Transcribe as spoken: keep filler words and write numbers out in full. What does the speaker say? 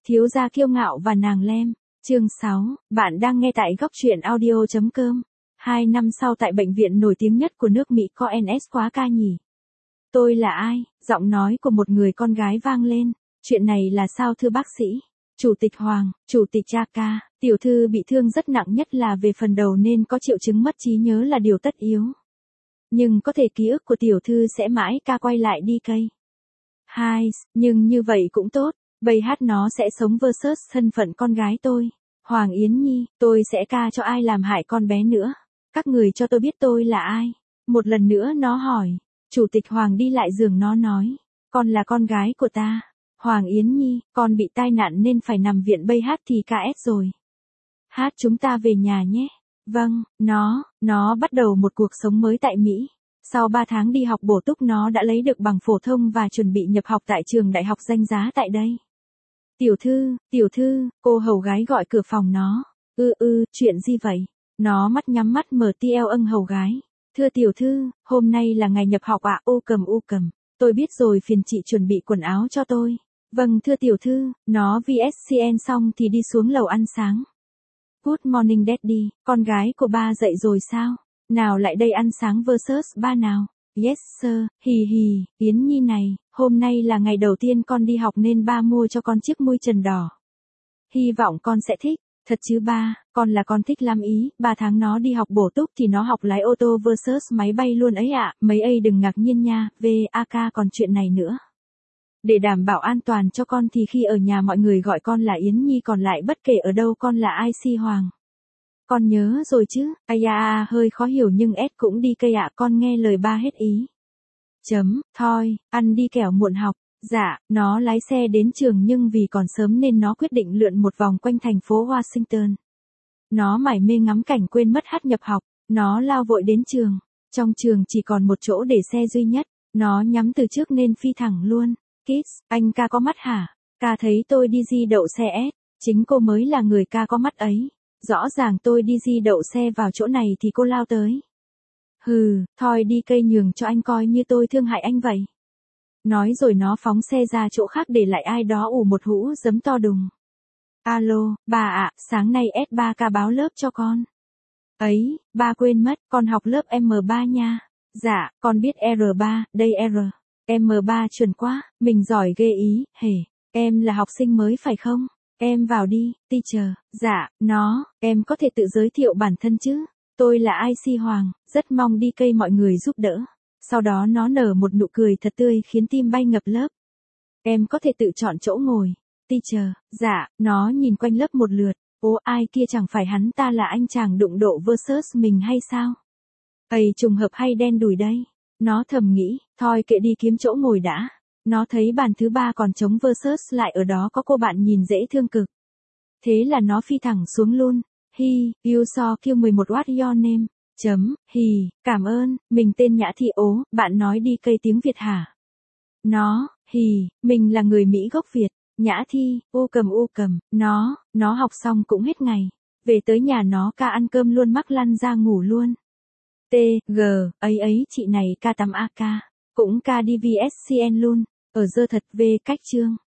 Thiếu gia kiêu ngạo và nàng lem. Chương sáu, bạn đang nghe tại góc truyện audio chấm com. Hai năm sau tại bệnh viện nổi tiếng nhất của nước Mỹ có en ét quá ca nhỉ. Tôi là ai? Giọng nói của một người con gái vang lên. Chuyện này là sao thưa bác sĩ? Chủ tịch Hoàng, Chủ tịch Chaka, tiểu thư bị thương rất nặng nhất là về phần đầu nên có triệu chứng mất trí nhớ là điều tất yếu. Nhưng có thể ký ức của tiểu thư sẽ mãi ca quay lại đi cây. Hai, nhưng như vậy cũng tốt. Bầy hát nó sẽ sống versus thân phận con gái tôi. Hoàng Yến Nhi, tôi sẽ ca cho ai làm hại con bé nữa. Các người cho tôi biết tôi là ai. Một lần nữa nó hỏi. Chủ tịch Hoàng đi lại giường nó nói. Con là con gái của ta. Hoàng Yến Nhi, con bị tai nạn nên phải nằm viện bây hát thì ca ét rồi. Hát chúng ta về nhà nhé. Vâng, nó, nó bắt đầu một cuộc sống mới tại Mỹ. Sau ba tháng đi học bổ túc nó đã lấy được bằng phổ thông và chuẩn bị nhập học tại trường đại học danh giá tại đây. Tiểu thư, tiểu thư, cô hầu gái gọi cửa phòng nó. Ư ư, chuyện gì vậy? Nó mắt nhắm mắt mở ti eo âng hầu gái. Thưa tiểu thư, hôm nay là ngày nhập học ạ. À? Ô cầm ô cầm. Tôi biết rồi, phiền chị chuẩn bị quần áo cho tôi. Vâng thưa tiểu thư, nó vê ét xê en xong thì đi xuống lầu ăn sáng. Good morning daddy, con gái của ba dậy rồi sao? Nào lại đây ăn sáng versus ba nào. Yes sir, hì hì, Yến Nhi này, hôm nay là ngày đầu tiên con đi học nên ba mua cho con chiếc mui trần đỏ. Hy vọng con sẽ thích, thật chứ ba, con là con thích lắm ý, ba tháng nó đi học bổ túc thì nó học lái ô tô versus máy bay luôn ấy ạ, à. Mấy ấy đừng ngạc nhiên nha, vê a ca còn chuyện này nữa. Để đảm bảo an toàn cho con thì khi ở nhà mọi người gọi con là Yến Nhi còn lại bất kể ở đâu con là i xê Hoàng. Con nhớ rồi chứ, ai à, hơi khó hiểu nhưng S cũng đi cây ạ, con nghe lời ba hết ý. Chấm, thôi, ăn đi kẻo muộn học. Dạ, nó lái xe đến trường nhưng vì còn sớm nên nó quyết định lượn một vòng quanh thành phố Washington. Nó mải mê ngắm cảnh quên mất hát nhập học, nó lao vội đến trường. Trong trường chỉ còn một chỗ để xe duy nhất, nó nhắm từ trước nên phi thẳng luôn. Kids, anh ca có mắt hả? Ca thấy tôi đi di đậu xe S, chính cô mới là người ca có mắt ấy. Rõ ràng tôi đi di đậu xe vào chỗ này thì cô lao tới. Hừ, thôi đi cây nhường cho anh coi như tôi thương hại anh vậy. Nói rồi nó phóng xe ra chỗ khác để lại ai đó ủ một hũ giấm to đùng. Alo, bà ạ, sáng nay S ba ca báo lớp cho con. Ấy, ba quên mất, con học lớp em ba nha. Dạ, con biết R ba, đây R. em ba chuẩn quá, mình giỏi ghê ý, hề. Em là học sinh mới phải không? Em vào đi, teacher. Dạ, nó, em có thể tự giới thiệu bản thân chứ? Tôi là i xê Hoàng, rất mong đi cây mọi người giúp đỡ. Sau đó nó nở một nụ cười thật tươi khiến tim bay ngập lớp. Em có thể tự chọn chỗ ngồi. Teacher, dạ, nó nhìn quanh lớp một lượt. Ố ai kia chẳng phải hắn ta là anh chàng đụng độ versus mình hay sao? Ây trùng hợp hay đen đủi đây. Nó thầm nghĩ, thôi kệ đi kiếm chỗ ngồi đã. Nó thấy bàn thứ ba còn trống versus lại ở đó có cô bạn nhìn dễ thương cực. Thế là nó phi thẳng xuống luôn. Hi, you saw Q mười một what your name? Chấm, hì, cảm ơn, mình tên Nhã Thị ố, bạn nói đi cây tiếng Việt hả? Nó, hì, mình là người Mỹ gốc Việt. Nhã Thi, u cầm u cầm, nó, nó học xong cũng hết ngày. Về tới nhà nó ca ăn cơm luôn mắc lăn ra ngủ luôn. T, G, ấy ấy chị này ca tắm a ca, cũng ca đi vê ét xê en luôn, ở dơ thật về cách chương.